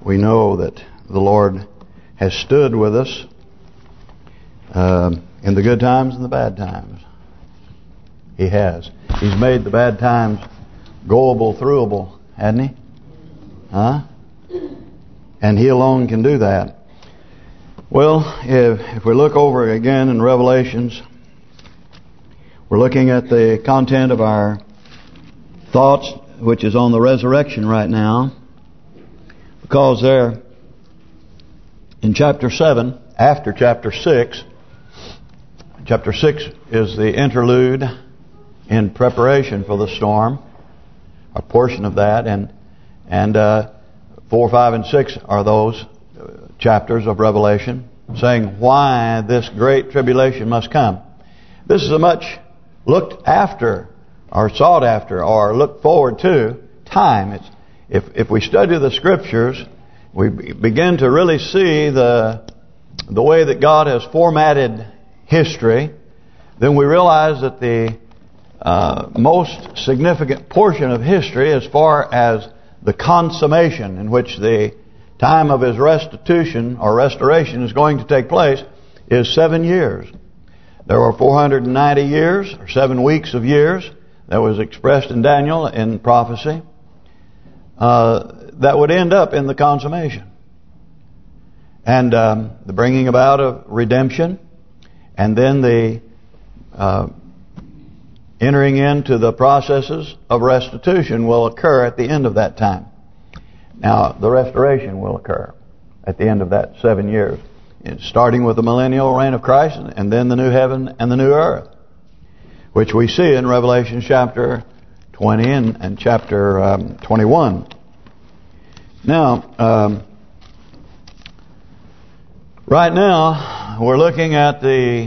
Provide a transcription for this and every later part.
we know that the Lord has stood with us in the good times and the bad times. He has. He's made the bad times goable, throughable, hasn't He? Huh? And He alone can do that. Well, if we look over again in Revelations, we're looking at the content of our thoughts, which is on the resurrection right now. Because there, in chapter 7, after chapter 6, chapter 6 is the interlude in preparation for the storm, a portion of that, and 4, 5, and 6 are those chapters of Revelation, saying why this great tribulation must come. This is a much looked after, or sought after, or looked forward to time. If we study the Scriptures, we begin to really see the way that God has formatted history. Then we realize that the most significant portion of history, as far as the consummation in which the time of His restitution or restoration is going to take place, is 7 years. There were 490 years, or 7 weeks of years, that was expressed in Daniel in prophecy, that would end up in the consummation. And the bringing about of redemption, and then the entering into the processes of restitution will occur at the end of that time. Now, the restoration will occur at the end of that 7 years, starting with the millennial reign of Christ, and then the new heaven and the new earth, which we see in Revelation chapter 20 and chapter 21. Now, right now we're looking at the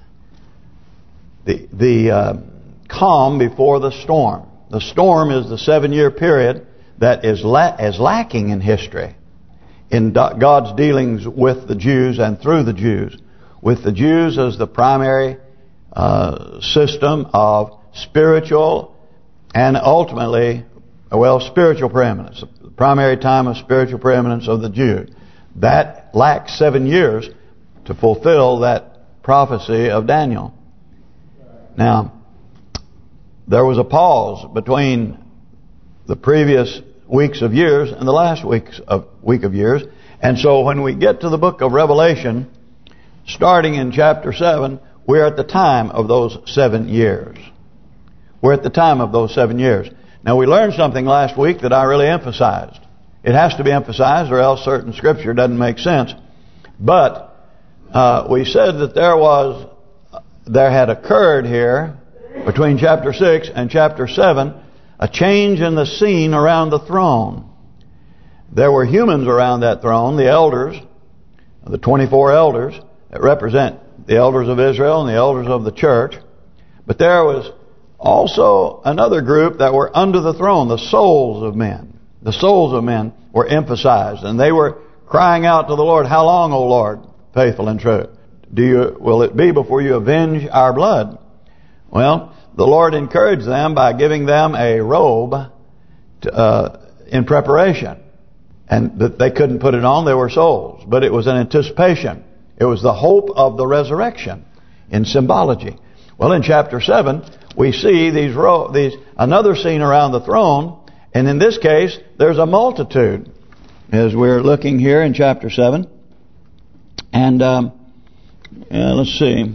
calm before the storm. The storm is the 7-year period that is lacking in history, in God's dealings with the Jews and through the Jews. With the Jews as the primary system of spiritual and ultimately, spiritual preeminence. The primary time of spiritual preeminence of the Jews. That lacks 7 years to fulfill that prophecy of Daniel. Now, there was a pause between the previous weeks of years and the last week of years. And so when we get to the book of Revelation, starting in chapter 7, we're at the time of those 7 years. We're at the time of those 7 years. Now, we learned something last week that I really emphasized. It has to be emphasized or else certain Scripture doesn't make sense. But we said that there had occurred here between chapter 6 and chapter 7 a change in the scene around the throne. There were humans around that throne, the elders, the 24 elders that represent the elders of Israel and the elders of the church. But there was also another group that were under the throne, the souls of men. The souls of men were emphasized, and they were crying out to the Lord, "How long, O Lord, faithful and true? Will it be before you avenge our blood?" Well, the Lord encouraged them by giving them a robe in preparation. And that they couldn't put it on, they were souls. But it was an anticipation. It was the hope of the resurrection in symbology. Well, in chapter 7, we see another scene around the throne. And in this case, there's a multitude. As we're looking here in chapter 7. And let's see.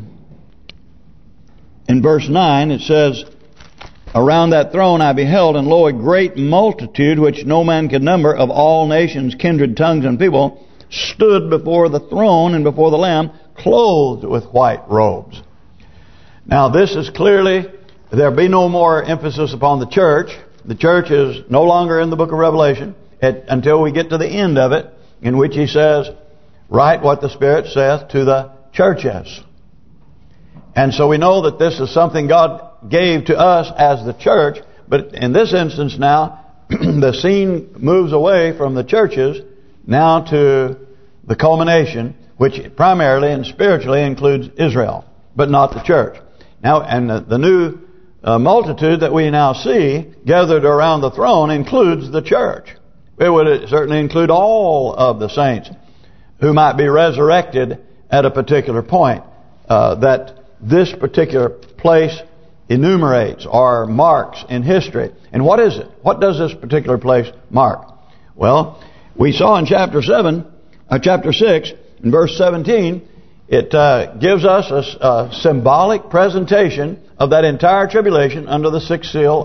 In verse 9 it says, "Around that throne I beheld, and lo, a great multitude, which no man could number, of all nations, kindred, tongues, and people, stood before the throne and before the Lamb, clothed with white robes." Now this is clearly, there be no more emphasis upon the church. The church is no longer in the book of Revelation until we get to the end of it, in which he says, "Write what the Spirit saith to the churches." And so we know that this is something God gave to us as the church. But in this instance now, the scene moves away from the churches now to the culmination, which primarily and spiritually includes Israel, but not the church. Now, and the new multitude that we now see gathered around the throne includes the church. It would certainly include all of the saints who might be resurrected at a particular point that this particular place enumerates or marks in history. And what is it? What does this particular place mark? Well, we saw in chapter 6, in verse 17, it gives us a symbolic presentation of that entire tribulation under the sixth seal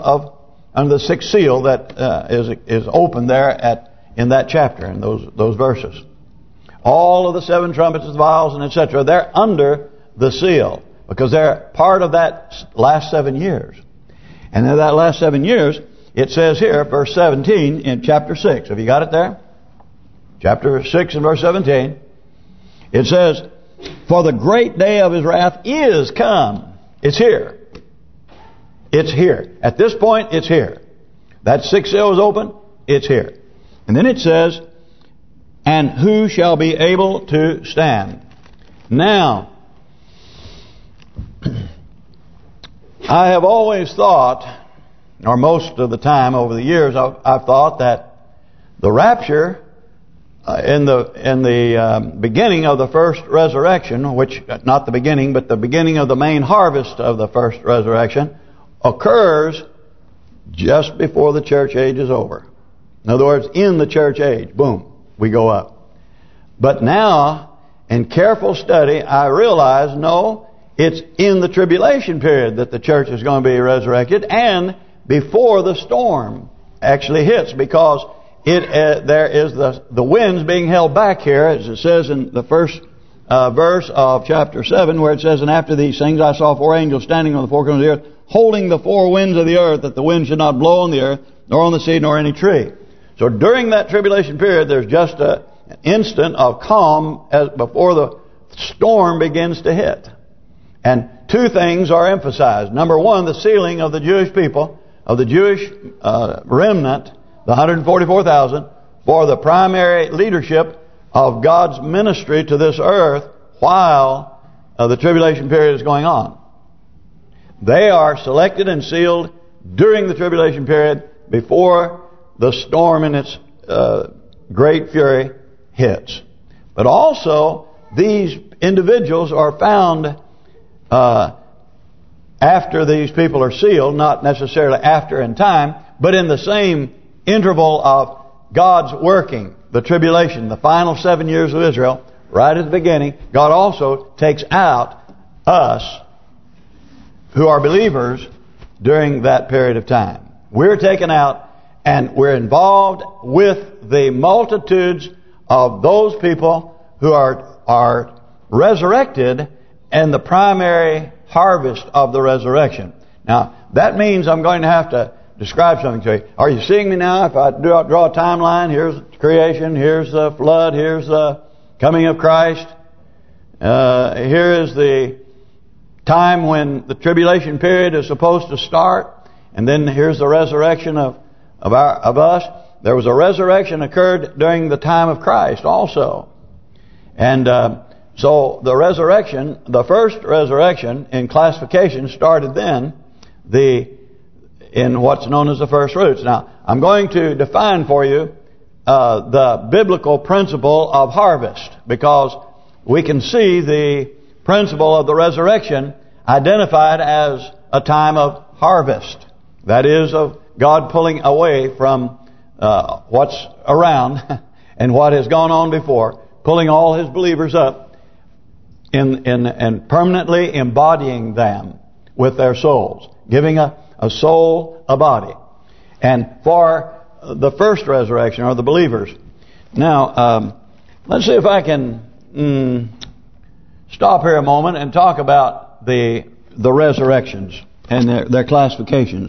that is open there in that chapter, in those verses. All of the seven trumpets, the vials, and etc. They're under the seal because they're part of that last 7 years. And in that last 7 years, it says here, verse 17 in chapter 6. Have you got it there? Chapter 6 and verse 17. It says, "For the great day of his wrath is come." It's here. It's here. At this point, it's here. That sixth seal is open. It's here. And then it says, "And who shall be able to stand?" Now, I have always thought, or most of the time over the years, I've thought that the rapture in the beginning of the first resurrection, which not the beginning, but the beginning of the main harvest of the first resurrection, occurs just before the church age is over. In other words, in the church age, boom, we go up. But now, in careful study, I realize, no, it's in the tribulation period that the church is going to be resurrected, and before the storm actually hits, because there is the winds being held back here, as it says in the first verse of chapter 7, where it says, "And after these things I saw 4 angels standing on the four corners of the earth, holding the 4 winds of the earth, that the wind should not blow on the earth, nor on the sea, nor any tree." So during that tribulation period, there's just an instant of calm before the storm begins to hit. And 2 things are emphasized. Number 1, the sealing of the Jewish people, of the Jewish remnant, the 144,000, for the primary leadership of God's ministry to this earth while the tribulation period is going on. They are selected and sealed during the tribulation period before the storm in its great fury hits. But also, these individuals are found after these people are sealed, not necessarily after in time, but in the same interval of God's working, the tribulation, the final 7 years of Israel, right at the beginning. God also takes out us who are believers during that period of time. We're taken out and we're involved with the multitudes of those people who are resurrected and the primary harvest of the resurrection. Now, that means I'm going to have to describe something to you. Are you seeing me now? If I draw a timeline, here's creation, here's the flood, here's the coming of Christ. Here is the time when the tribulation period is supposed to start, and then here's the resurrection of us. There was a resurrection occurred during the time of Christ also, and so the resurrection, the first resurrection in classification, started then, in what's known as the first fruits. Now, I'm going to define for you the biblical principle of harvest, because we can see the principle of the resurrection identified as a time of harvest. That is, of God pulling away from what's around and what has gone on before, pulling all His believers up and permanently embodying them with their souls, giving a soul a body. And for the first resurrection are the believers. Now, let's see if I can stop here a moment and talk about the resurrections and their classifications.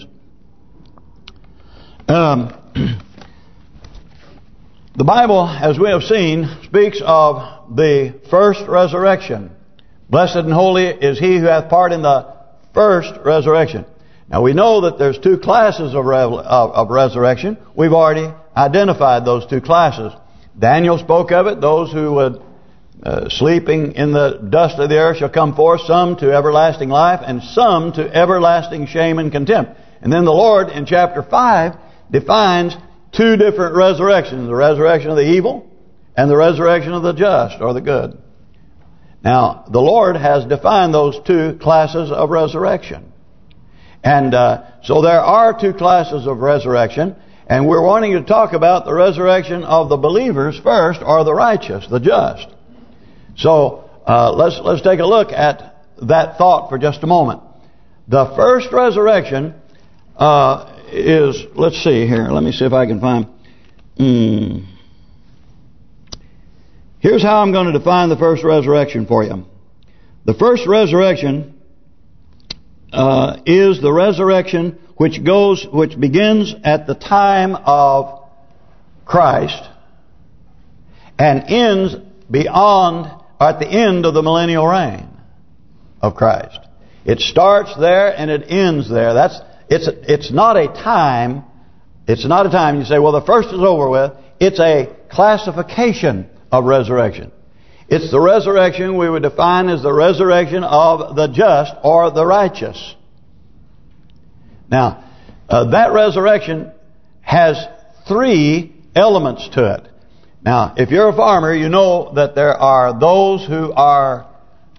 The Bible, as we have seen, speaks of the first resurrection. Blessed and holy is he who hath part in the first resurrection. Now we know that there's 2 classes of resurrection. We've already identified those 2 classes. Daniel spoke of it. Those who would sleeping in the dust of the earth shall come forth, some to everlasting life and some to everlasting shame and contempt. And then the Lord in chapter 5 defines two different resurrections, the resurrection of the evil and the resurrection of the just or the good. Now, the Lord has defined those two classes of resurrection. And so there are two classes of resurrection, and we're wanting to talk about the resurrection of the believers first, or the righteous, the just. So let's take a look at that thought for just a moment. The first resurrection is, let's see here. Let me see if I can find. Here's how I'm going to define the first resurrection for you. The first resurrection is the resurrection which begins at the time of Christ and ends at the end of the millennial reign of Christ. It starts there and it ends there. It's not a time. It's not a time you say, well, the first is over with. It's a classification of resurrection. It's the resurrection we would define as the resurrection of the just or the righteous. Now, that resurrection has three elements to it. Now, if you're a farmer, you know that there are those who are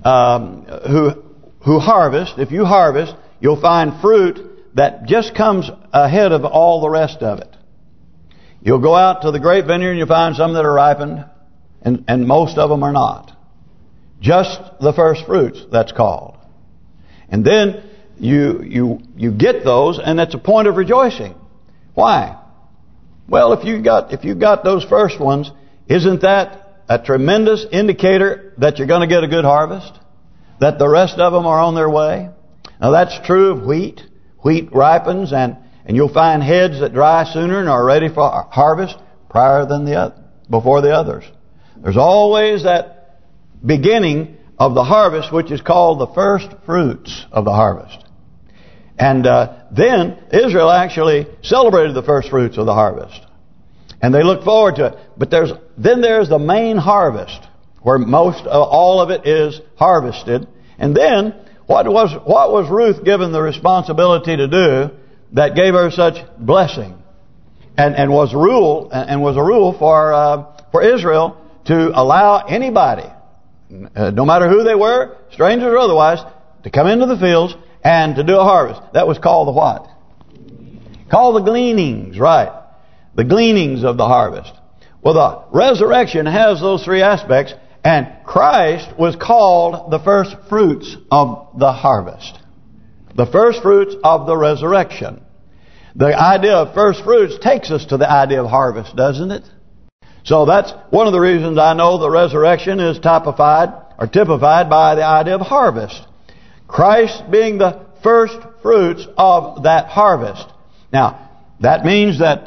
who harvest. If you harvest, you'll find fruit that just comes ahead of all the rest of it. You'll go out to the grape vineyard and you'll find some that are ripened, and most of them are not. Just the first fruits, that's called. And then you get those, and that's a point of rejoicing. Why? Well, if you got those first ones, isn't that a tremendous indicator that you're going to get a good harvest? That the rest of them are on their way? Now that's true of wheat. Wheat ripens, and you'll find heads that dry sooner and are ready for harvest before the others. There's always that beginning of the harvest, which is called the first fruits of the harvest. And then Israel actually celebrated the first fruits of the harvest, and they look forward to it. But there's the main harvest, where most all of it is harvested. And then what was Ruth given the responsibility to do that gave her such blessing, and was a rule for Israel to allow anybody, no matter who they were, strangers or otherwise, to come into the fields and to do a harvest. That was called the what? Called the gleanings, right? The gleanings of the harvest. Well, the resurrection has those three aspects, and Christ was called the first fruits of the harvest. The first fruits of the resurrection. The idea of first fruits takes us to the idea of harvest, doesn't it? So that's one of the reasons I know the resurrection is typified by the idea of harvest. Christ being the first fruits of that harvest. Now, that means that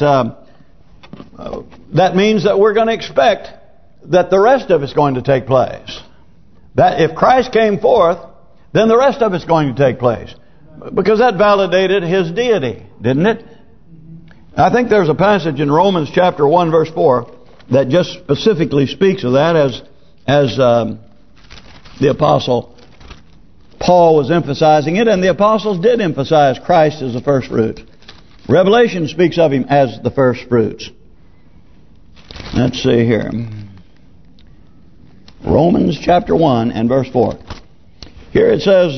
we're going to expect that the rest of it's going to take place. That if Christ came forth, then the rest of it's going to take place. Because that validated His deity, didn't it? I think there's a passage in Romans chapter 1 verse 4 that just specifically speaks of that, as the Apostle Paul was emphasizing it, and the apostles did emphasize Christ as the first fruits. Revelation speaks of Him as the first fruits. Let's see here. Romans chapter 1 and verse 4. Here it says,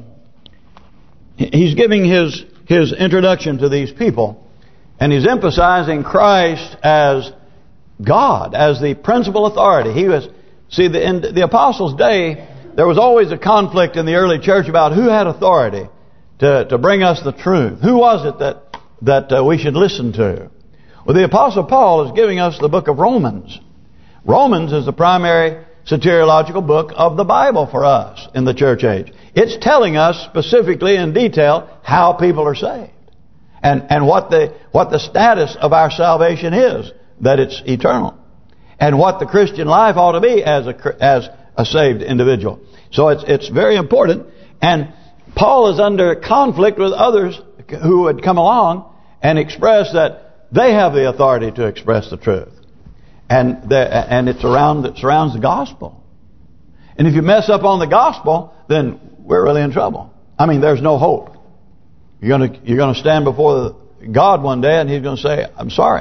he's giving his introduction to these people, and he's emphasizing Christ as God, as the principal authority. He was, in the apostles' day, there was always a conflict in the early church about who had authority to bring us the truth. Who was it that we should listen to? Well, the Apostle Paul is giving us the book of Romans. Romans is the primary soteriological book of the Bible for us in the church age. It's telling us specifically in detail how people are saved, and what the status of our salvation is, that it's eternal, and what the Christian life ought to be as a saved individual. So it's very important. And Paul is under conflict with others who had come along and expressed that they have the authority to express the truth, and it surrounds the gospel. And if you mess up on the gospel, then we're really in trouble. I mean, there's no hope. You're going to stand before God one day, and He's going to say, "I'm sorry.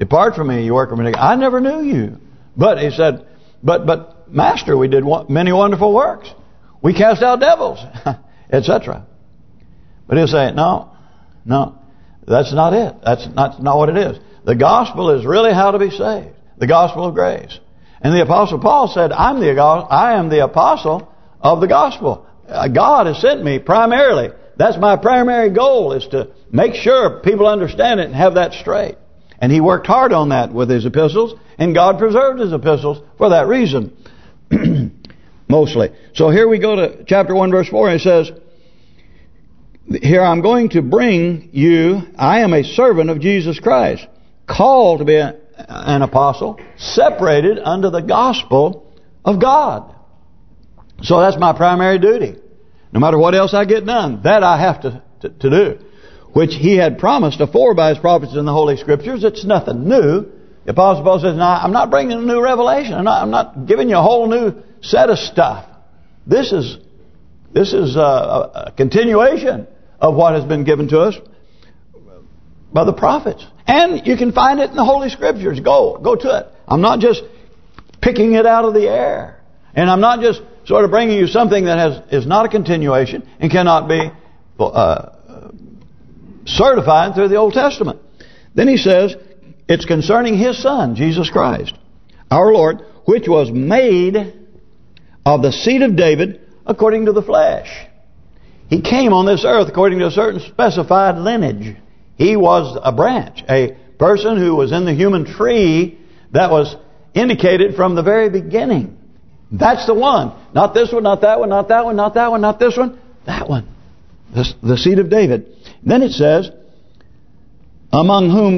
Depart from me, you worker of iniquity. I never knew you. But he said, but Master, we did many wonderful works. We cast out devils, etc. But he'll say, no, that's not it. That's not what it is. The gospel is really how to be saved. The gospel of grace. And the Apostle Paul said, I am the apostle of the gospel. God has sent me primarily. That's my primary goal, is to make sure people understand it and have that straight. And he worked hard on that with his epistles, and God preserved his epistles for that reason, mostly. So here we go to chapter 1, verse 4, and it says, here I'm going to bring you, I am a servant of Jesus Christ, called to be an apostle, separated unto the gospel of God. So that's my primary duty. No matter what else I get done, that I have to do. Which he had promised afore by his prophets in the Holy Scriptures. It's nothing new. The Apostle Paul says, no, I'm not bringing a new revelation. I'm not giving you a whole new set of stuff. This is a continuation of what has been given to us by the prophets. And you can find it in the Holy Scriptures. Go to it. I'm not just picking it out of the air. And I'm not just sort of bringing you something that is not a continuation and cannot be certified through the Old Testament. Then he says, it's concerning his Son, Jesus Christ, our Lord, which was made of the seed of David according to the flesh. He came on this earth according to a certain specified lineage. He was a branch, a person who was in the human tree that was indicated from the very beginning. That's the one. Not this one, not that one, not that one, not that one, not this one. That one. The seed of David. Then it says, among whom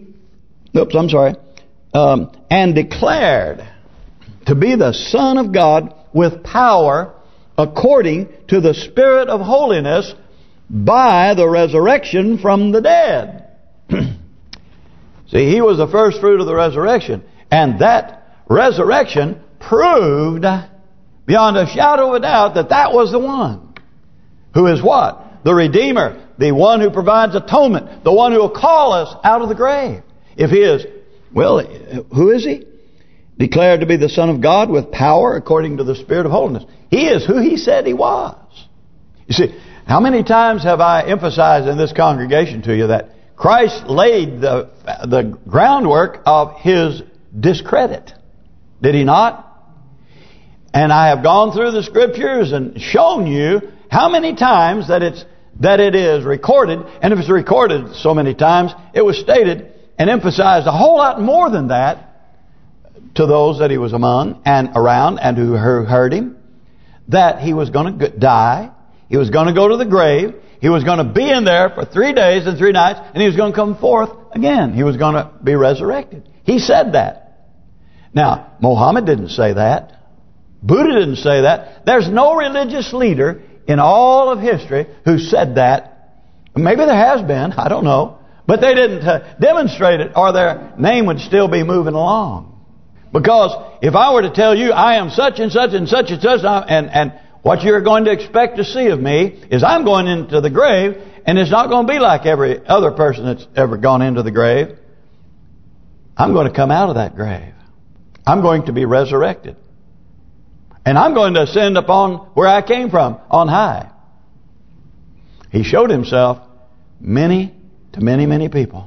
and declared to be the Son of God with power according to the Spirit of holiness by the resurrection from the dead. See, he was the first fruit of the resurrection. And that resurrection proved beyond a shadow of a doubt that was the one. Who is what? The Redeemer. The one who provides atonement. The one who will call us out of the grave. If he is, well, who is he? Declared to be the Son of God with power according to the Spirit of holiness. He is who he said he was. You see, how many times have I emphasized in this congregation to you that Christ laid the groundwork of his discredit? Did he not? And I have gone through the Scriptures and shown you how many times that it is recorded, and if it's recorded so many times, it was stated and emphasized a whole lot more than that to those that he was among and around and who heard him, that he was going to die, he was going to go to the grave, he was going to be in there for 3 days and 3 nights, and he was going to come forth again. He was going to be resurrected. He said that. Now, Muhammad didn't say that. Buddha didn't say that. There's no religious leader in all of history who said that. Maybe there has been, I don't know. But they didn't demonstrate it, or their name would still be moving along. Because if I were to tell you I am such and such and such and such, and what you're going to expect to see of me is I'm going into the grave, and it's not going to be like every other person that's ever gone into the grave. I'm going to come out of that grave. I'm going to be resurrected. And I'm going to ascend upon where I came from, on high. He showed himself to many people.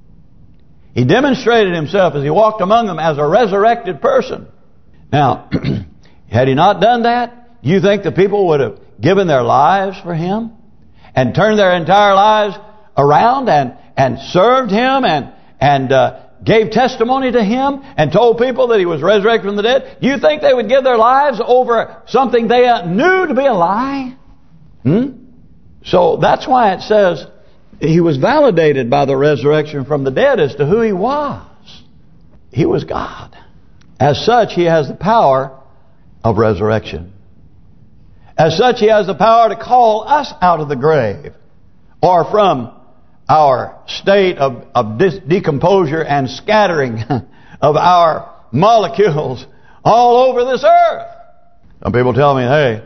He demonstrated himself as he walked among them as a resurrected person. Now, had he not done that, you think the people would have given their lives for him? And turned their entire lives around and served him and gave testimony to him and told people that he was resurrected from the dead? You think they would give their lives over something they knew to be a lie? So that's why it says he was validated by the resurrection from the dead as to who he was. He was God. As such, he has the power of resurrection. As such, he has the power to call us out of the grave or from our state of decomposure and scattering of our molecules all over this earth. Some people tell me, hey,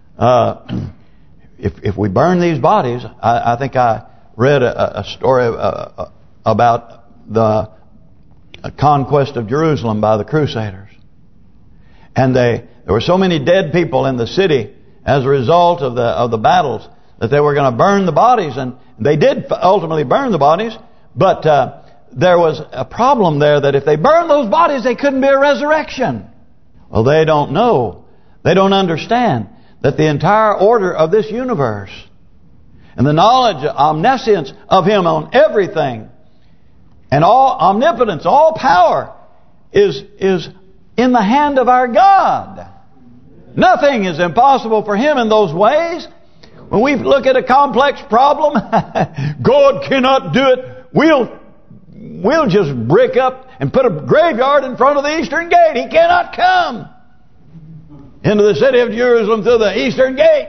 if we burn these bodies, I think I read a story about the conquest of Jerusalem by the Crusaders. And there were so many dead people in the city as a result of the battles that they were going to burn the bodies, and they did ultimately burn the bodies. But there was a problem there that if they burned those bodies, they couldn't be a resurrection. Well, they don't know. They don't understand that the entire order of this universe and the knowledge, omniscience of Him on everything, and all omnipotence, all power is in the hand of our God. Nothing is impossible for Him in those ways. When we look at a complex problem, God cannot do it. We'll just brick up and put a graveyard in front of the eastern gate. He cannot come into the city of Jerusalem through the eastern gate.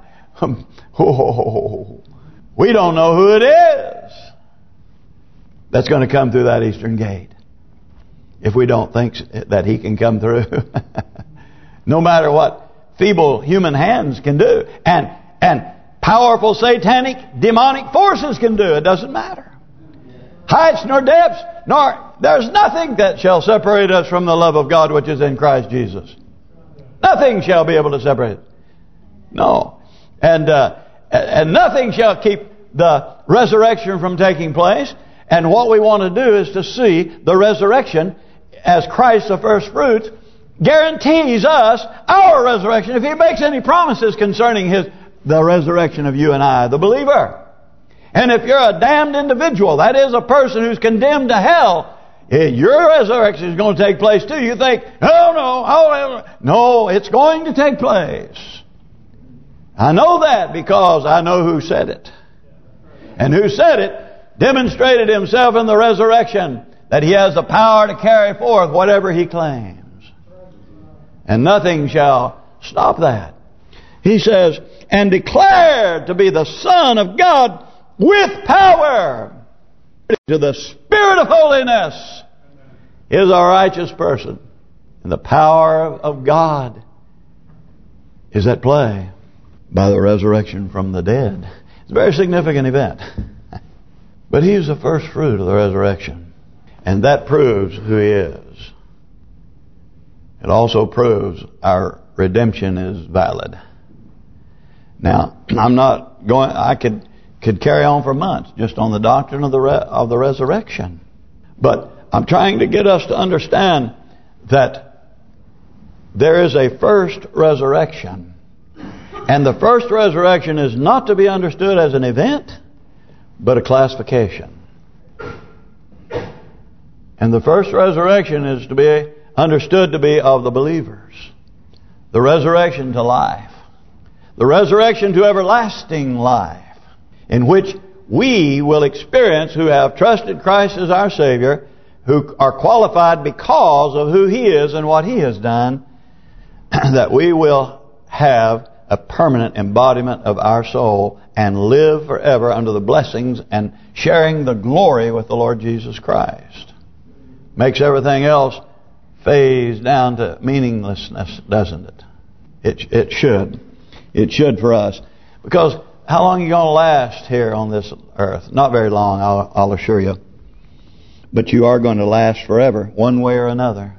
We don't know who it is that's going to come through that eastern gate if we don't think that He can come through. No matter what feeble human hands can do, and powerful satanic demonic forces can do, it doesn't matter. Heights nor depths, nor there's nothing that shall separate us from the love of God which is in Christ Jesus. Nothing shall be able to separate it. No. And nothing shall keep the resurrection from taking place. And what we want to do is to see the resurrection as Christ the first fruits guarantees us our resurrection if He makes any promises concerning the resurrection of you and I, the believer. And if you're a damned individual, that is a person who's condemned to hell, your resurrection is going to take place too. You think, no, it's going to take place. I know that because I know who said it. And who said it demonstrated Himself in the resurrection, that He has the power to carry forth whatever He claims. And nothing shall stop that. He says, and declared to be the Son of God with power to the Spirit of holiness is a righteous person. And the power of God is at play by the resurrection from the dead. It's a very significant event. But He is the first fruit of the resurrection. And that proves who He is. It also proves our redemption is valid. Now, I'm not going. I could carry on for months just on the doctrine of the resurrection, but I'm trying to get us to understand that there is a first resurrection, and the first resurrection is not to be understood as an event, but a classification. And the first resurrection is to be understood to be of the believers, the resurrection to life. The resurrection to everlasting life, in which we will experience, who have trusted Christ as our Savior, who are qualified because of who He is and what He has done, that we will have a permanent embodiment of our soul and live forever under the blessings and sharing the glory with the Lord Jesus Christ. Makes everything else phase down to meaninglessness, doesn't it? It should. It should for us. Because how long are you going to last here on this earth? Not very long, I'll assure you. But you are going to last forever, one way or another.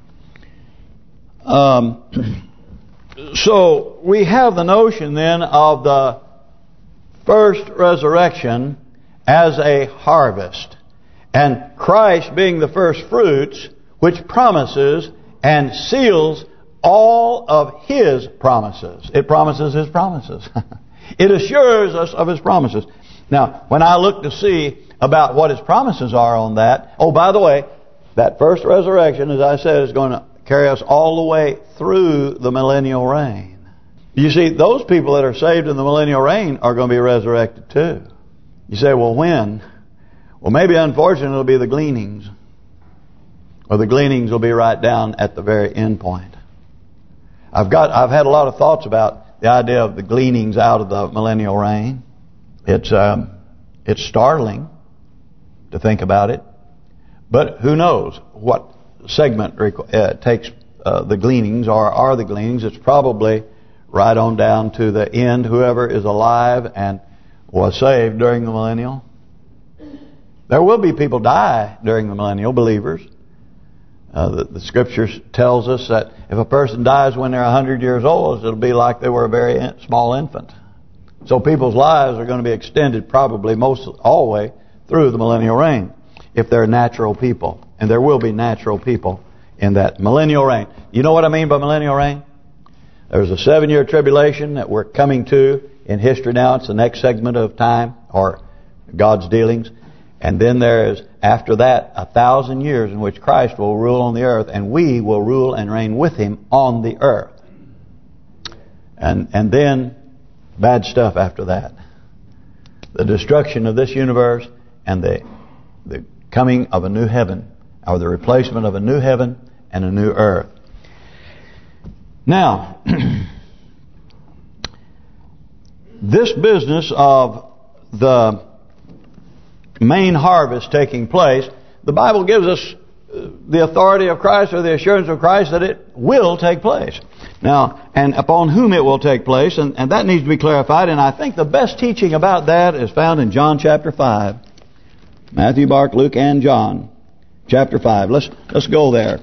So we have the notion then of the first resurrection as a harvest. And Christ being the first fruits, which promises and seals all of His promises. It promises His promises. It assures us of His promises. Now, when I look to see about what His promises are on that, oh, by the way, that first resurrection, as I said, is going to carry us all the way through the millennial reign. You see, those people that are saved in the millennial reign are going to be resurrected too. You say, well, when? Well, maybe unfortunately it'll be the gleanings. Or the gleanings will be right down at the very end point. I've had a lot of thoughts about the idea of the gleanings out of the millennial reign. It's startling to think about it, but who knows what segment takes the gleanings or are the gleanings? It's probably right on down to the end. Whoever is alive and was saved during the millennial. There will be people die during the millennial, believers, The Scripture tells us that if a person dies when they're 100 years old, it'll be like they were a very small infant. So people's lives are going to be extended probably all the way through the millennial reign, if they're natural people. And there will be natural people in that millennial reign. You know what I mean by millennial reign? There's a 7-year tribulation that we're coming to in history now. It's the next segment of time, or God's dealings. And then there is, after that, 1,000 years in which Christ will rule on the earth, and we will rule and reign with Him on the earth. And then bad stuff after that. The destruction of this universe and the coming of a new heaven, or the replacement of a new heaven and a new earth. Now, this business of the main harvest taking place, the Bible gives us the authority of Christ, or the assurance of Christ, that it will take place. Now, and upon whom it will take place, and that needs to be clarified, and I think the best teaching about that is found in John chapter 5. Matthew, Mark, Luke, and John chapter 5. Let's go there.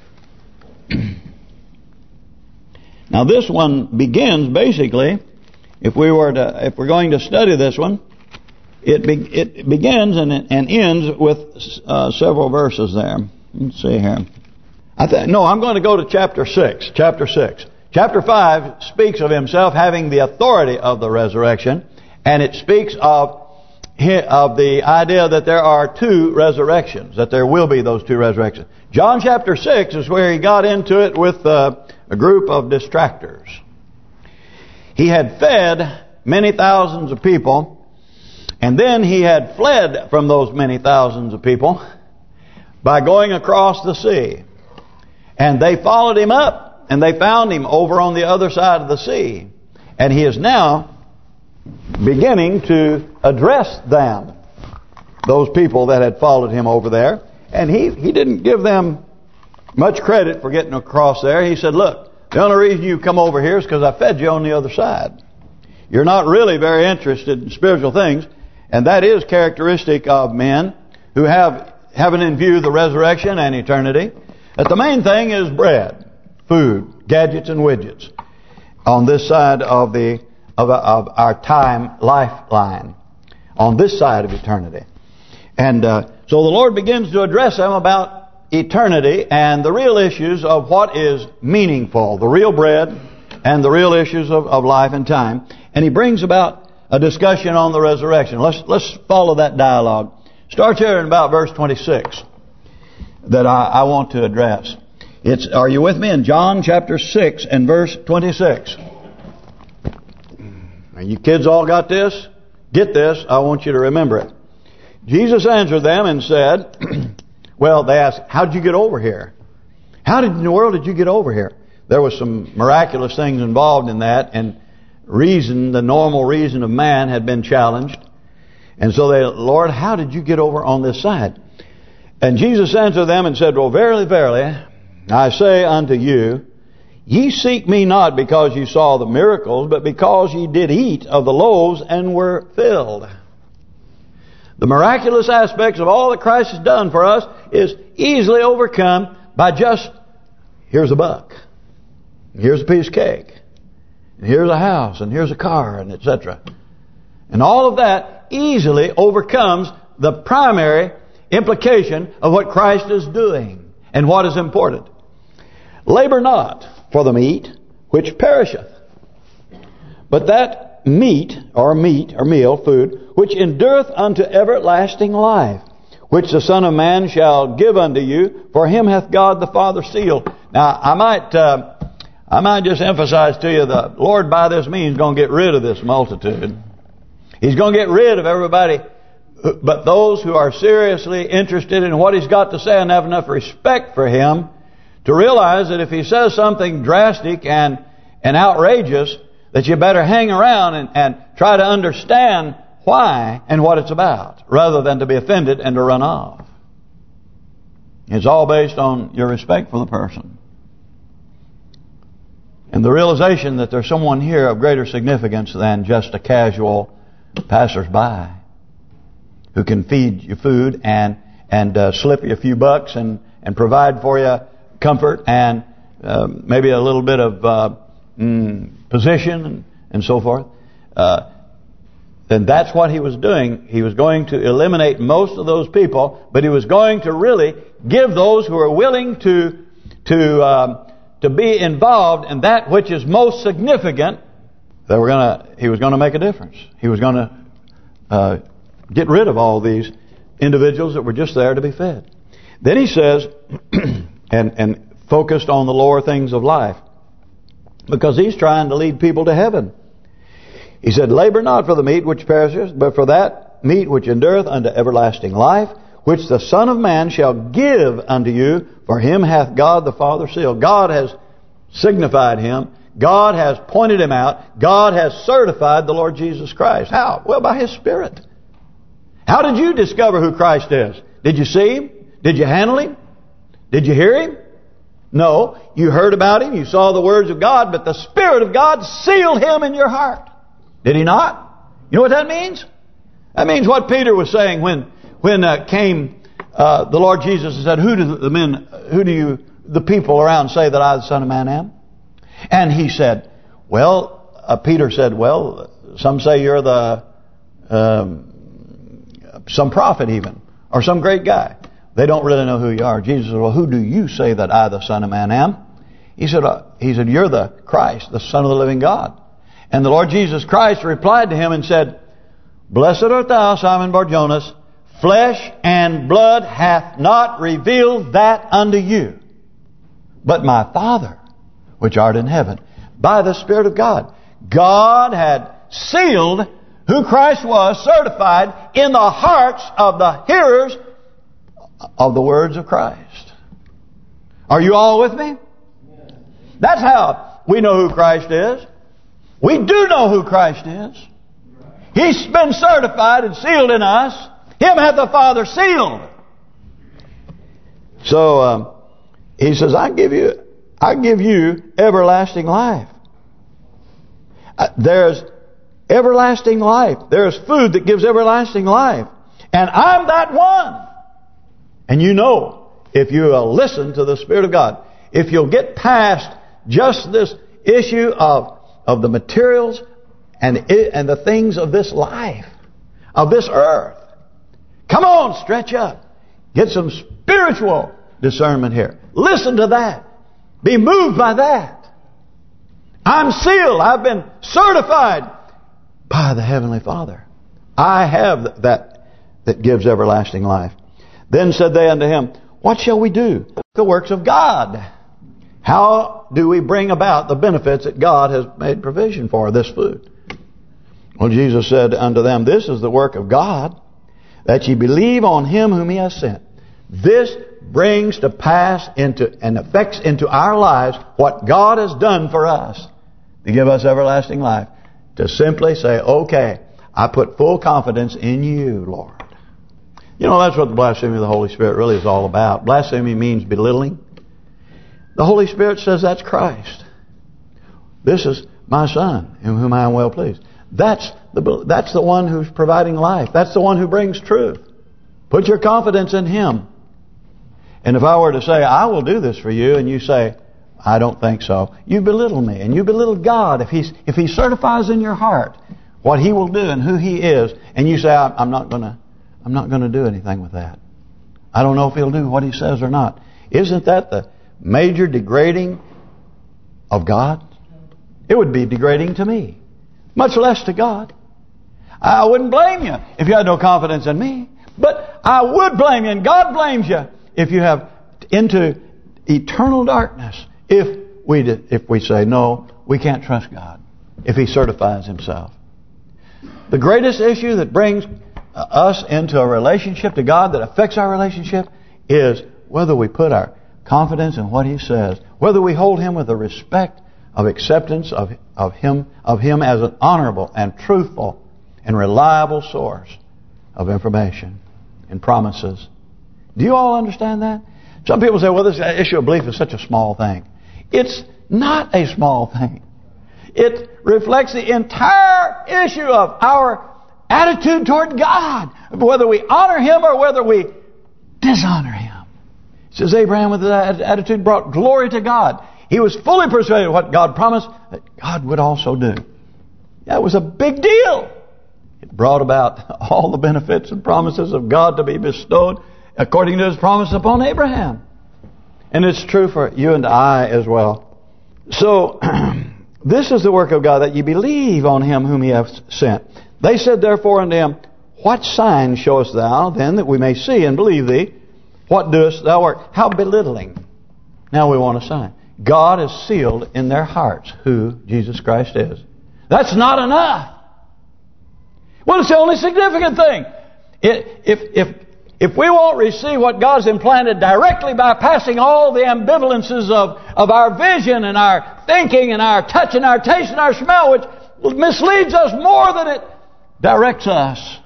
Now this one begins basically, if we're going to study this one, it begins and ends with several verses there. Let's see here. I'm going to go to chapter 6. Chapter 6. Chapter 5 speaks of Himself having the authority of the resurrection, and it speaks of the idea that there are two resurrections, that there will be those two resurrections. John chapter 6 is where he got into it with a group of distractors. He had fed many thousands of people, and then he had fled from those many thousands of people by going across the sea. And they followed him up, and they found him over on the other side of the sea. And he is now beginning to address them, those people that had followed him over there. And he didn't give them much credit for getting across there. He said, look, the only reason you come over here is because I fed you on the other side. You're not really very interested in spiritual things, and that is characteristic of men who having in view the resurrection and eternity. That the main thing is bread, food, gadgets and widgets on this side of our time lifeline, on this side of eternity. And so the Lord begins to address them about eternity and the real issues of what is meaningful, the real bread and the real issues of life and time. And He brings about a discussion on the resurrection. Let's follow that dialogue. Starts here in about verse 26 that I want to address. Are you with me? In John chapter 6 and verse 26. Now, you kids all got this? Get this. I want you to remember it. Jesus answered them and said, well, they asked, how did you get over here? How in the world did you get over here? There was some miraculous things involved in that, and the normal reason of man had been challenged. And so Lord, how did you get over on this side? And Jesus answered them and said, well, verily, verily, I say unto you, ye seek me not because you saw the miracles, but because ye did eat of the loaves and were filled. The miraculous aspects of all that Christ has done for us is easily overcome by just, here's a buck, and here's a piece of cake, and here's a house, and here's a car, and etc. And all of that easily overcomes the primary implication of what Christ is doing and what is important. Labor not for the meat which perisheth, but that meat or meal, food, which endureth unto everlasting life, which the Son of Man shall give unto you, for him hath God the Father sealed. Now, I might just emphasize to you, the Lord by this means is going to get rid of this multitude. He's going to get rid of everybody but those who are seriously interested in what He's got to say and have enough respect for Him to realize that if He says something drastic and outrageous, that you better hang around and try to understand why and what it's about, rather than to be offended and to run off. It's all based on your respect for the person. And the realization that there's someone here of greater significance than just a casual passersby who can feed you food and slip you a few bucks and and provide for you comfort and maybe a little bit of position and so forth. Then that's what he was doing. He was going to eliminate most of those people, but he was going to really give those who are willing to be involved in that which is most significant. He was going to make a difference. He was going to get rid of all these individuals that were just there to be fed. Then he says, and focused on the lower things of life, because he's trying to lead people to heaven. He said, labor not for the meat which perishes, but for that meat which endureth unto everlasting life, which the Son of Man shall give unto you, for him hath God the Father sealed. God has signified him. God has pointed him out. God has certified the Lord Jesus Christ. How? Well, by his Spirit. How did you discover who Christ is? Did you see him? Did you handle him? Did you hear him? No. You heard about him. You saw the words of God, but the Spirit of God sealed him in your heart. Did he not? You know what that means? That means what Peter was saying when came the Lord Jesus and said, who do the people around say that I the Son of Man am? And he said, well, Peter said, well, some say you're some prophet even, or some great guy. They don't really know who you are. Jesus said, well, who do you say that I the Son of Man am? He said, you're the Christ, the Son of the living God. And the Lord Jesus Christ replied to him and said, blessed art thou, Simon Bar-Jonas, flesh and blood hath not revealed that unto you, but my Father, which art in heaven, by the Spirit of God. God had sealed who Christ was, certified in the hearts of the hearers of the words of Christ. Are you all with me? That's how we know who Christ is. We do know who Christ is. He's been certified and sealed in us. Him hath the Father sealed. So he says, I give you everlasting life. There's everlasting life. There's food that gives everlasting life. And I'm that one. And you know, if you will listen to the Spirit of God, if you'll get past just this issue of the materials and the things of this life, of this earth. Come on, stretch up. Get some spiritual discernment here. Listen to that. Be moved by that. I'm sealed. I've been certified by the Heavenly Father. I have that gives everlasting life. Then said they unto him, what shall we do? The works of God. How do we bring about the benefits that God has made provision for, this food? Well, Jesus said unto them, this is the work of God, that ye believe on him whom he has sent. This brings to pass into and affects into our lives what God has done for us to give us everlasting life. To simply say, okay, I put full confidence in you, Lord. You know, that's what the blasphemy of the Holy Spirit really is all about. Blasphemy means belittling. The Holy Spirit says that's Christ. This is my Son, in whom I am well pleased. That's the one who's providing life. That's the one who brings truth. Put your confidence in him. And if I were to say, I will do this for you, and you say, I don't think so, you belittle me, and you belittle God. If he certifies in your heart what he will do and who he is, and you say, I'm not going to do anything with that. I don't know if he'll do what he says or not. Isn't that the major degrading of God? It would be degrading to me, much less to God. I wouldn't blame you if you had no confidence in me, but I would blame you, and God blames you if you have into eternal darkness. If we say no, we can't trust God. If he certifies himself, the greatest issue that brings us into a relationship to God, that affects our relationship, is whether we put our confidence in what he says, whether we hold him with the respect of acceptance of him as an honorable and truthful and reliable source of information and promises. Do you all understand that? Some people say, well, this issue of belief is such a small thing. It's not a small thing. It reflects the entire issue of our attitude toward God, whether we honor him or whether we dishonor him. It says Abraham with that attitude brought glory to God. He was fully persuaded what God promised that God would also do. That was a big deal. It brought about all the benefits and promises of God to be bestowed according to His promise upon Abraham. And it's true for you and I as well. So, this is the work of God, that ye believe on Him whom He hath sent. They said therefore unto Him, What sign showest thou then that we may see and believe thee? What doest thou work? How belittling. Now we want a sign. God has sealed in their hearts who Jesus Christ is. That's not enough. Well, it's the only significant thing. If we won't receive what God's implanted directly by passing all the ambivalences of our vision and our thinking and our touch and our taste and our smell, which misleads us more than it directs us.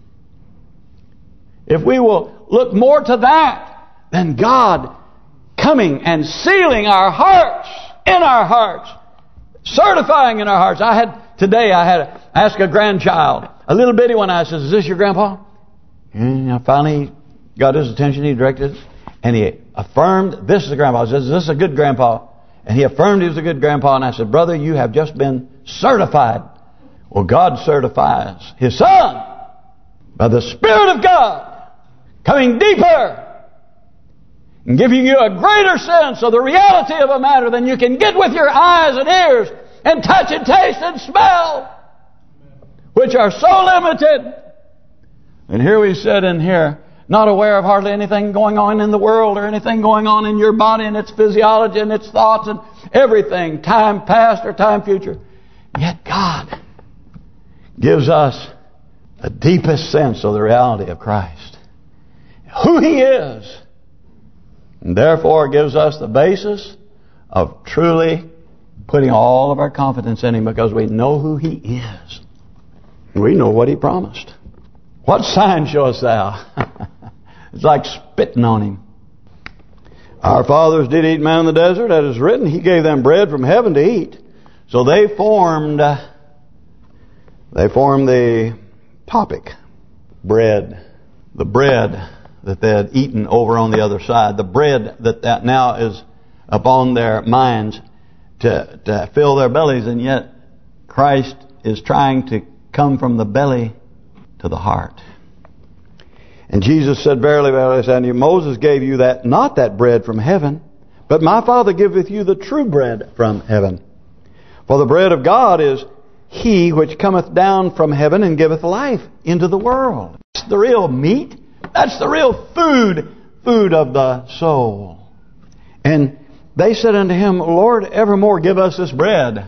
If we will look more to that than God coming and sealing our hearts, in our hearts, certifying in our hearts. I had asked a grandchild, a little bitty one. I says, "Is this your grandpa?" And I finally got his attention. He directed, and he affirmed, "This is the grandpa." I says, "Is this a good grandpa?" And he affirmed he was a good grandpa. And I said, "Brother, you have just been certified." Well, God certifies His Son by the Spirit of God coming deeper and giving you a greater sense of the reality of a matter than you can get with your eyes and ears and touch and taste and smell, which are so limited. And here we sit in here, not aware of hardly anything going on in the world or anything going on in your body and its physiology and its thoughts and everything, time past or time future. Yet God gives us the deepest sense of the reality of Christ, who He is, and therefore gives us the basis of truly putting all of our confidence in Him, because we know who He is. We know what He promised. What sign showest thou? It's like spitting on Him. Our fathers did eat manna in the desert, as is written, He gave them bread from heaven to eat. So they formed the topic, bread. The bread that they had eaten over on the other side. The bread that now is upon their minds to fill their bellies. And yet Christ is trying to come from the belly to the heart. And Jesus said, Verily, verily, I say unto you, Moses gave you not that bread from heaven, but my Father giveth you the true bread from heaven. For the bread of God is He which cometh down from heaven and giveth life into the world. That's the real meat. That's the real food of the soul. And they said unto Him, Lord, evermore give us this bread.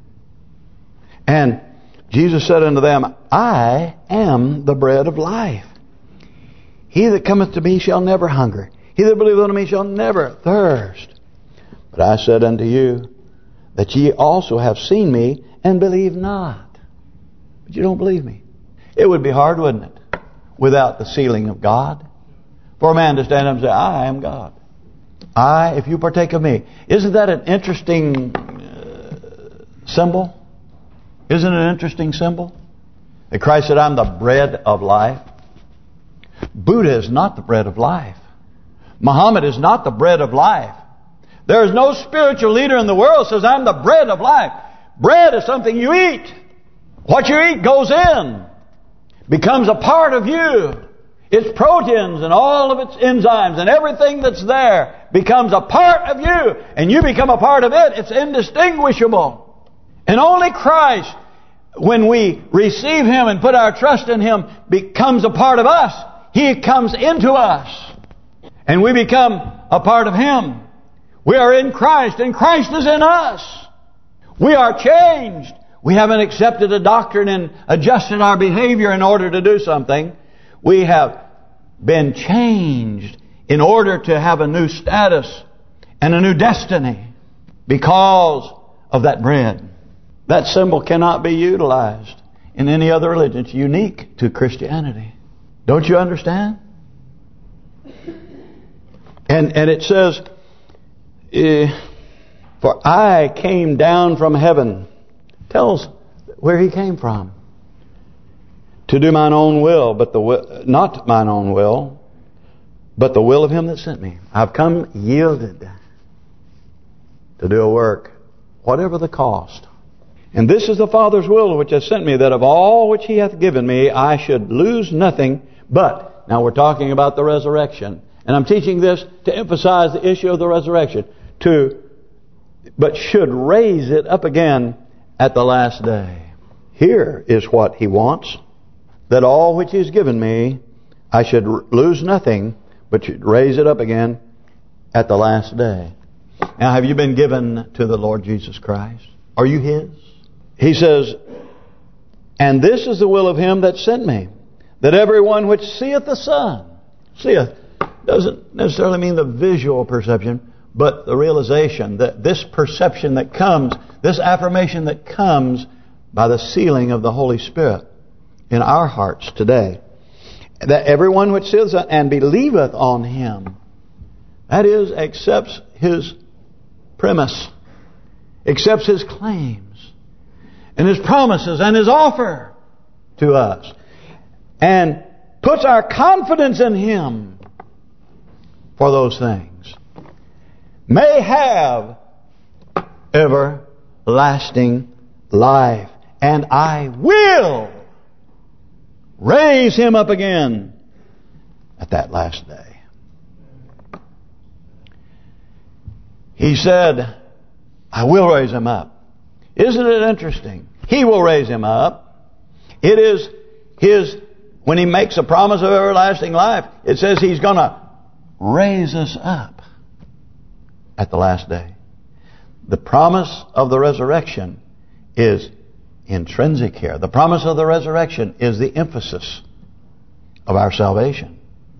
And Jesus said unto them, I am the bread of life. He that cometh to me shall never hunger. He that believeth on me shall never thirst. But I said unto you, that ye also have seen me, and believe not. But you don't believe me. It would be hard, wouldn't it, without the sealing of God, for a man to stand up and say, I am God. If you partake of me. Isn't that an interesting symbol? Isn't it an interesting symbol? That Christ said, I'm the bread of life. Buddha is not the bread of life. Muhammad is not the bread of life. There is no spiritual leader in the world who says, I'm the bread of life. Bread is something you eat. What you eat goes in, becomes a part of you. Its proteins and all of its enzymes and everything that's there becomes a part of you, and you become a part of it. It's indistinguishable. And only Christ, when we receive Him and put our trust in Him, becomes a part of us. He comes into us, and we become a part of Him. We are in Christ, and Christ is in us. We are changed. We haven't accepted a doctrine and adjusted our behavior in order to do something. We have been changed in order to have a new status and a new destiny because of that bread. That symbol cannot be utilized in any other religion. It's unique to Christianity. Don't you understand? And it says, for I came down from heaven. Tells where He came from. To do mine own will, but not mine own will, but the will of Him that sent me. I've come yielded to do a work, whatever the cost. And this is the Father's will which hath sent me, that of all which He hath given me, I should lose nothing. But, now we're talking about the resurrection. And I'm teaching this to emphasize the issue of the resurrection. But should raise it up again at the last day. Here is what He wants. That all which He has given me, I should lose nothing, but should raise it up again at the last day. Now, have you been given to the Lord Jesus Christ? Are you His? He says, and this is the will of Him that sent me, that everyone which seeth the Son, seeth, doesn't necessarily mean the visual perception, but the realization that this perception that comes, this affirmation that comes by the sealing of the Holy Spirit in our hearts today, that everyone which seeth the Son and believeth on Him, that is, accepts His premise, accepts His claims, and His promises and His offer to us, and puts our confidence in Him for those things, may have everlasting life. And I will raise him up again at that last day. He said, I will raise him up. Isn't it interesting? He will raise him up. It is His, when He makes a promise of everlasting life, it says He's going to raise us up at the last day. The promise of the resurrection is intrinsic here. The promise of the resurrection is the emphasis of our salvation.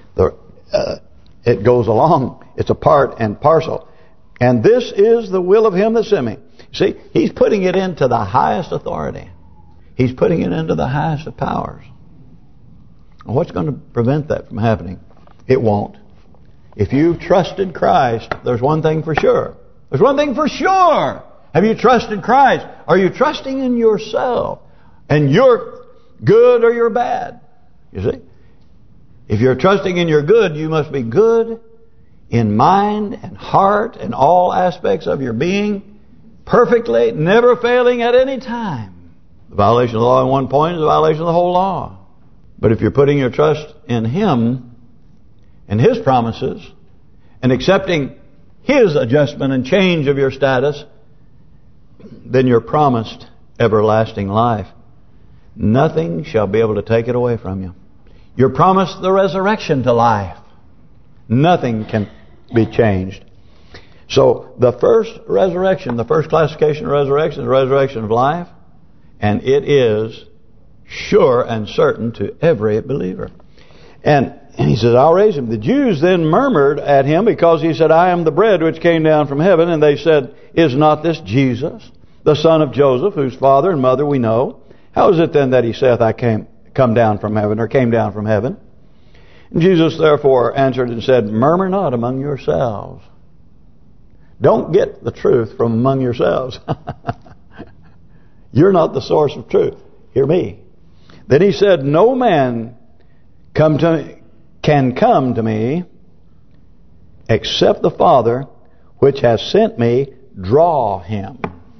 It goes along. It's a part and parcel. And this is the will of Him that sent me. See, He's putting it into the highest authority. He's putting it into the highest of powers. What's going to prevent that from happening? It won't. If you've trusted Christ, there's one thing for sure. There's one thing for sure. Have you trusted Christ? Are you trusting in yourself? And you're good or you're bad? You see? If you're trusting in your good, you must be good in mind and heart and all aspects of your being, perfectly, never failing at any time. The violation of the law at one point is a violation of the whole law. But if you're putting your trust in Him and His promises and accepting His adjustment and change of your status, then you're promised everlasting life. Nothing shall be able to take it away from you. You're promised the resurrection to life. Nothing can be changed. So the first resurrection, the first classification of resurrection is resurrection of life. And it is sure and certain to every believer. And he says, I'll raise him. The Jews then murmured at him because he said, I am the bread which came down from heaven. And they said, is not this Jesus, the son of Joseph, whose father and mother we know? How is it then that he saith, I come down from heaven, or came down from heaven? And Jesus therefore answered and said, murmur not among yourselves. Don't get the truth from among yourselves. You're not the source of truth. Hear me. Then he said, no man can come to me except the Father which has sent me draw him.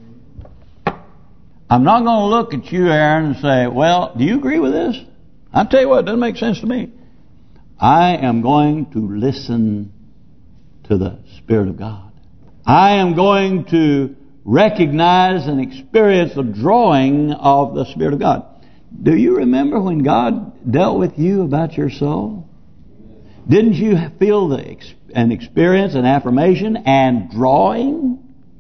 I'm not going to look at you, Aaron, and say, well, do you agree with this? I'll tell you what, it doesn't make sense to me. I am going to listen to the Spirit of God. I am going to recognize and experience the drawing of the Spirit of God. Do you remember when God dealt with you about your soul? Didn't you feel an experience, an affirmation, and drawing?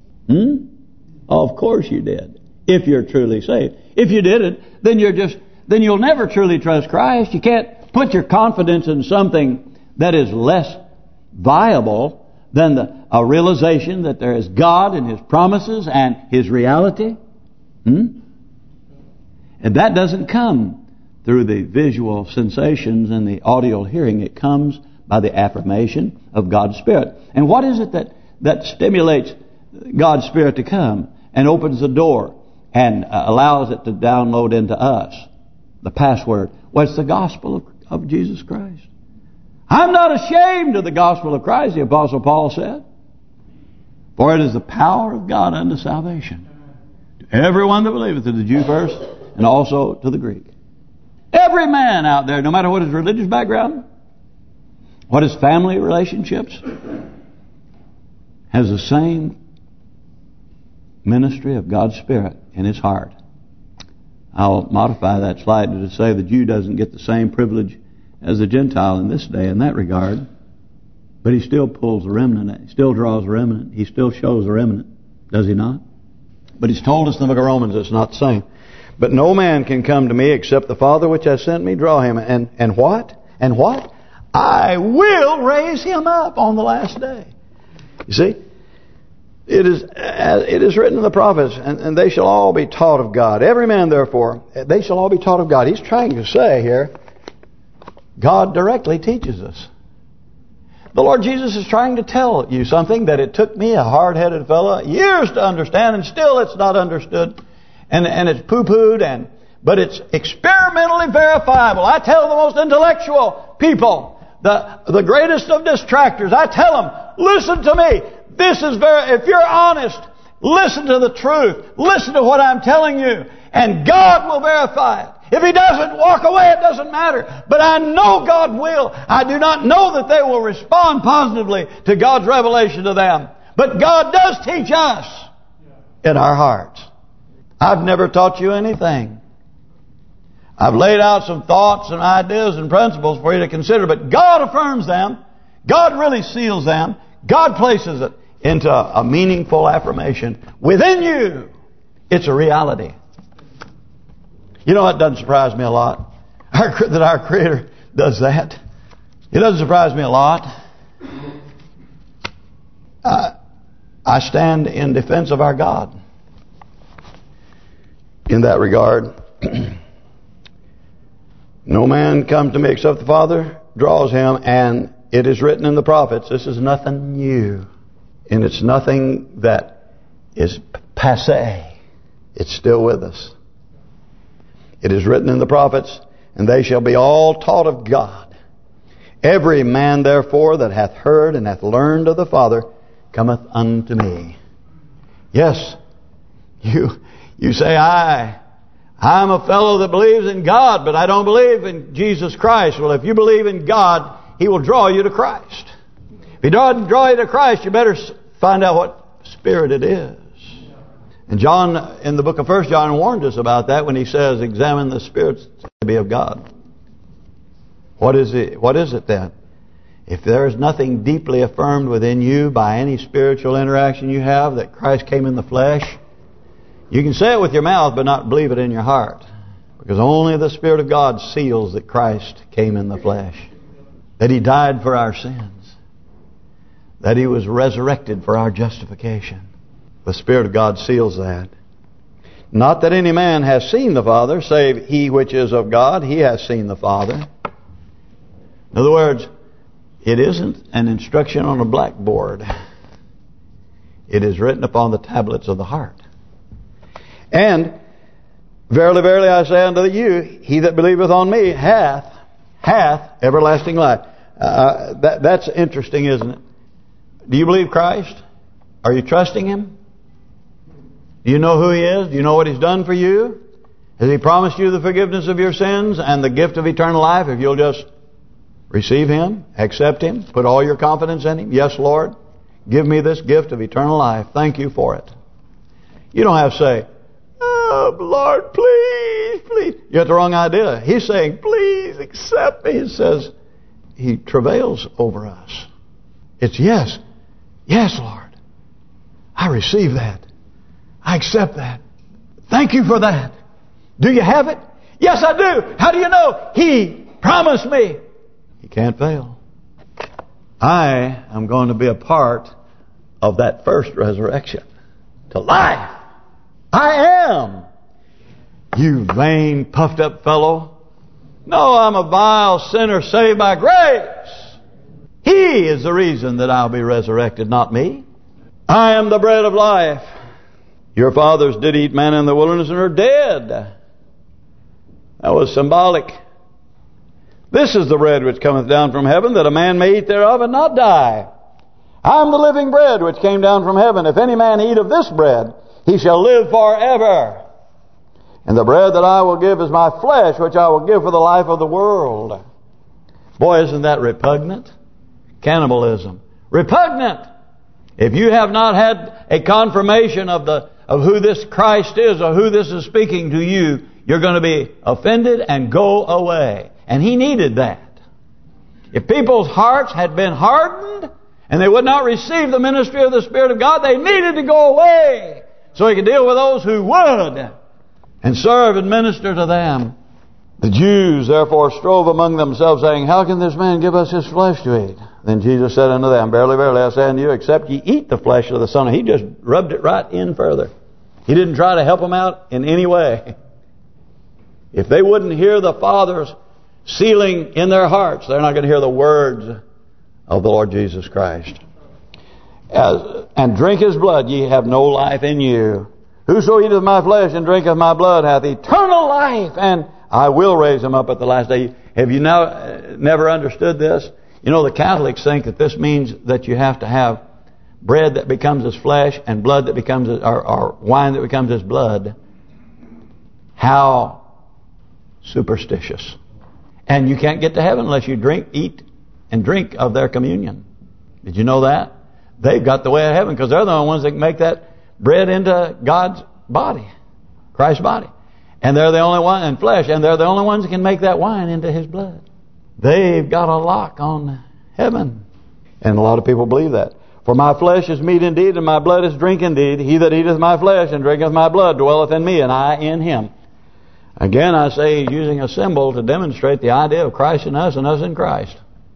Of course you did. If you're truly saved. If you didn't, then you'll never truly trust Christ. You can't put your confidence in something that is less viable than a realization that there is God and His promises and His reality. And that doesn't come through the visual sensations and the audio hearing. It comes by the affirmation of God's Spirit. And what is it that stimulates God's Spirit to come and opens the door and allows it to download into us the password? Well, it's the gospel of Jesus Christ. I'm not ashamed of the gospel of Christ, the Apostle Paul said. For it is the power of God unto salvation. To everyone that believeth, to the Jew first, and also to the Greek. Every man out there, no matter what his religious background, what his family relationships, has the same ministry of God's Spirit in his heart. I'll modify that slightly to say the Jew doesn't get the same privilege as the Gentile in this day in that regard, but he still pulls the remnant, he still draws the remnant, he still shows the remnant, does he not? But he's told us in the book of Romans it's not the same. But no man can come to me except the Father which has sent me draw him. And what? And what? I will raise him up on the last day. You see? It is written in the prophets, and they shall all be taught of God. Every man, therefore, they shall all be taught of God. He's trying to say here, God directly teaches us. The Lord Jesus is trying to tell you something that it took me, a hard-headed fellow, years to understand, and still it's not understood. And it's poo-pooed, but it's experimentally verifiable. I tell the most intellectual people, the greatest of distractors, I tell them, listen to me. This is if you're honest, listen to the truth. Listen to what I'm telling you. And God will verify it. If He doesn't, walk away, it doesn't matter. But I know God will. I do not know that they will respond positively to God's revelation to them. But God does teach us in our hearts. I've never taught you anything. I've laid out some thoughts and ideas and principles for you to consider, but God affirms them. God really seals them. God places it into a meaningful affirmation within you. It's a reality. You know, it doesn't surprise me a lot that our Creator does that. It doesn't surprise me a lot. I stand in defense of our God in that regard. No man comes to me except the Father draws him, and it is written in the prophets. This is nothing new, and it's nothing that is passé. It's still with us. It is written in the prophets, and they shall be all taught of God. Every man therefore that hath heard and hath learned of the Father cometh unto me. Yes, you say, I'm a fellow that believes in God, but I don't believe in Jesus Christ. Well, if you believe in God, He will draw you to Christ. If He doesn't draw you to Christ, you better find out what spirit it is. And John, in the book of 1 John, warned us about that when he says, examine the spirits to be of God. What is it? What is it then? If there is nothing deeply affirmed within you by any spiritual interaction you have that Christ came in the flesh, you can say it with your mouth but not believe it in your heart. Because only the Spirit of God seals that Christ came in the flesh. That He died for our sins. That He was resurrected for our justification. The Spirit of God seals that. Not that any man has seen the Father, save he which is of God, he has seen the Father. In other words, it isn't an instruction on a blackboard. It is written upon the tablets of the heart. And, verily, verily, I say unto you, he that believeth on me hath everlasting life. That's interesting, isn't it? Do you believe Christ? Are you trusting Him? Do you know who He is? Do you know what He's done for you? Has He promised you the forgiveness of your sins and the gift of eternal life if you'll just receive Him, accept Him, put all your confidence in Him? Yes, Lord, give me this gift of eternal life. Thank you for it. You don't have to say, oh, Lord, please, please. You have the wrong idea. He's saying, please accept me. He says, He travails over us. It's yes. Yes, Lord. I receive that. I accept that. Thank you for that. Do you have it? Yes, I do. How do you know? He promised me. He can't fail. I am going to be a part of that first resurrection to life. I am. You vain, puffed up fellow. No, I'm a vile sinner saved by grace. He is the reason that I'll be resurrected, not me. I am the bread of life. Your fathers did eat manna in the wilderness and are dead. That was symbolic. This is the bread which cometh down from heaven, that a man may eat thereof and not die. I am the living bread which came down from heaven. If any man eat of this bread, he shall live forever. And the bread that I will give is my flesh, which I will give for the life of the world. Boy, isn't that repugnant? Cannibalism. Repugnant! If you have not had a confirmation of who this Christ is or who this is speaking to you, you're going to be offended and go away. And he needed that. If people's hearts had been hardened and they would not receive the ministry of the Spirit of God, they needed to go away so he could deal with those who would and serve and minister to them. The Jews therefore strove among themselves, saying, How can this man give us his flesh to eat? Then Jesus said unto them, Verily, verily, I say unto you, except ye eat the flesh of the Son. He just rubbed it right in further. He didn't try to help them out in any way. If they wouldn't hear the Father's sealing in their hearts, they're not going to hear the words of the Lord Jesus Christ. And drink his blood, ye have no life in you. Whoso eateth my flesh and drinketh my blood hath eternal life, and I will raise him up at the last day. Have you now never understood this? You know, the Catholics think that this means that you have to have bread that becomes his flesh and blood that becomes or wine that becomes his blood. How superstitious. And you can't get to heaven unless you eat and drink of their communion. Did you know that? They've got the way of heaven because they're the only ones that can make that bread into God's body, Christ's body. And they're the only one in flesh, and they're the only ones that can make that wine into his blood. They've got a lock on heaven. And a lot of people believe that. For my flesh is meat indeed, and my blood is drink indeed. He that eateth my flesh and drinketh my blood dwelleth in me, and I in him. Again, I say, using a symbol to demonstrate the idea of Christ in us and us in Christ.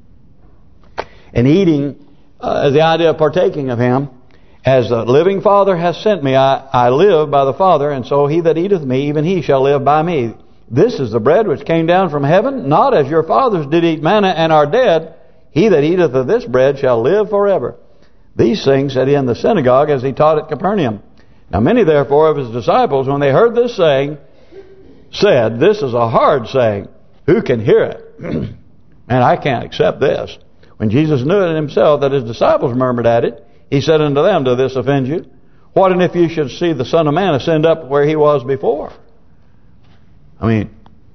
And eating is the idea of partaking of him. As the living Father hath sent me, I live by the Father, and so he that eateth me, even he shall live by me. This is the bread which came down from heaven, not as your fathers did eat manna and are dead. He that eateth of this bread shall live forever. These things said he in the synagogue as he taught at Capernaum. Now many therefore of his disciples, when they heard this saying, said, This is a hard saying. Who can hear it? And I can't accept this. When Jesus knew it in himself that his disciples murmured at it, he said unto them, Do this offend you? What and if you should see the Son of Man ascend up where he was before? I mean,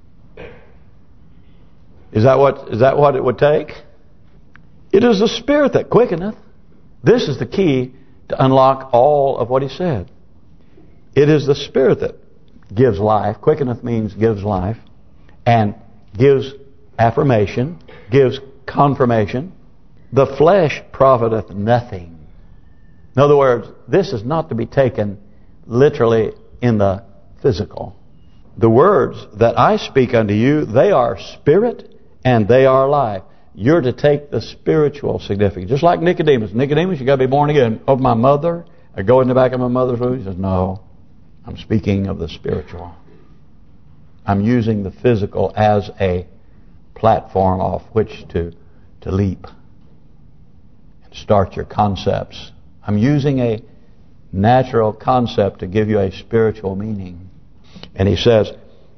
is that what it would take? It is the Spirit that quickeneth. This is the key to unlock all of what he said. It is the Spirit that gives life. Quickeneth means gives life. And gives affirmation. Gives confirmation. The flesh profiteth nothing. In other words, this is not to be taken literally in the physical. The words that I speak unto you, they are spirit and they are life. You're to take the spiritual significance. Just like Nicodemus. Nicodemus, you got to be born again. Of my mother, I go in the back of my mother's womb. He says, no, I'm speaking of the spiritual. I'm using the physical as a platform off which to leap and start your concepts. I'm using a natural concept to give you a spiritual meaning. And he says,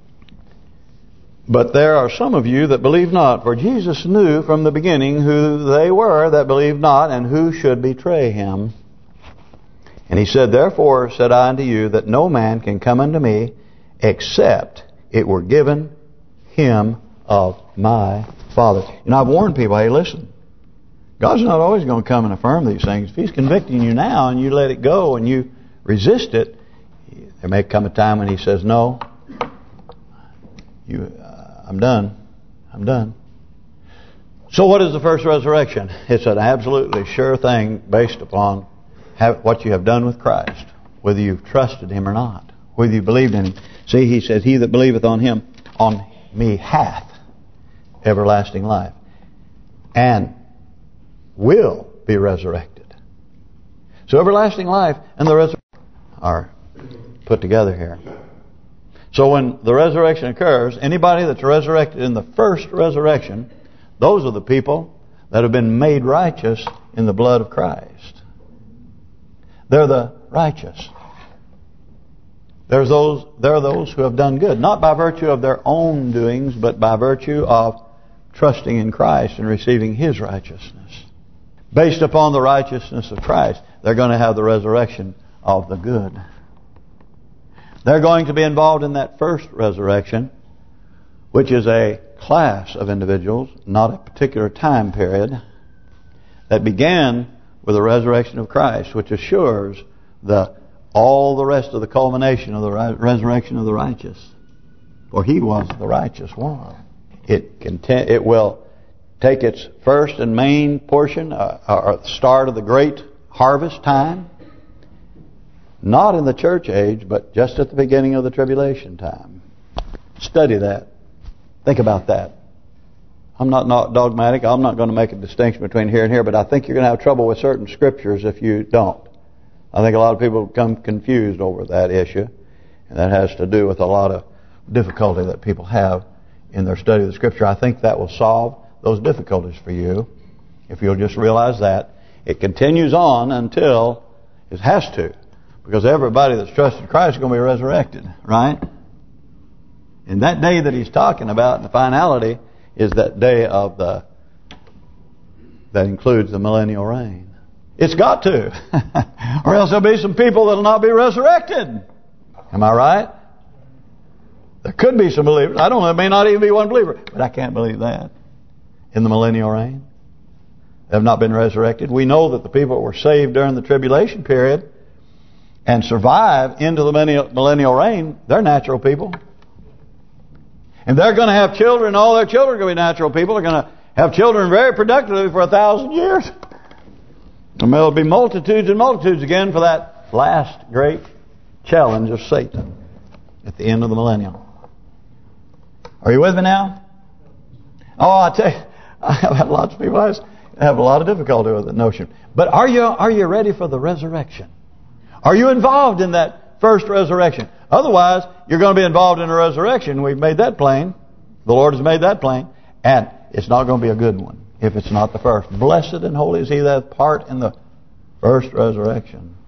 But there are some of you that believe not, for Jesus knew from the beginning who they were that believed not, and who should betray him. And he said, Therefore said I unto you, that no man can come unto me, except it were given him of my Father. And I've warned people, hey, listen, God's not always going to come and affirm these things. If he's convicting you now and you let it go and you resist it, there may come a time when he says, no, I'm done. I'm done. So what is the first resurrection? It's an absolutely sure thing based upon what you have done with Christ, whether you've trusted him or not, whether you believed in him. See, he says, he that believeth on him, on me hath everlasting life, and will be resurrected. So everlasting life and the resurrection are put together here. So when the resurrection occurs, anybody that's resurrected in the first resurrection, those are the people that have been made righteous in the blood of Christ. They're the righteous. There are those who have done good, not by virtue of their own doings, but by virtue of trusting in Christ and receiving His righteousness. Based upon the righteousness of Christ, they're going to have the resurrection of the good. They're going to be involved in that first resurrection, which is a class of individuals, not a particular time period, that began with the resurrection of Christ, which assures all the rest of the culmination of the resurrection of the righteous. For He was the righteous one. It will take its first and main portion, or the start of the great harvest time, not in the church age, but just at the beginning of the tribulation time. Study that. Think about that. I'm not dogmatic. I'm not going to make a distinction between here and here, but I think you're going to have trouble with certain scriptures if you don't. I think a lot of people become confused over that issue, and that has to do with a lot of difficulty that people have in their study of the Scripture. I think that will solve those difficulties for you if you'll just realize that. It continues on until it has to, because everybody that's trusted Christ is going to be resurrected, right? And that day that He's talking about in the finality is that day of that includes the millennial reign. It's got to. Or else there'll be some people that'll not be resurrected. Am I right? There could be some believers. I don't know, there may not even be one believer. But I can't believe that. In the millennial reign. They have not been resurrected. We know that the people that were saved during the tribulation period and survive into the millennial reign, they're natural people. And they're going to have children. All their children are going to be natural people. They're going to have children very productively for 1,000 years. And there'll be multitudes and multitudes again for that last great challenge of Satan at the end of the millennium. Are you with me now? Oh, I tell you, I have had lots of people have a lot of difficulty with the notion. But are you ready for the resurrection? Are you involved in that first resurrection? Otherwise, you're going to be involved in a resurrection. We've made that plain. The Lord has made that plain. And it's not going to be a good one if it's not the first. Blessed and holy is he that hath part in the first resurrection.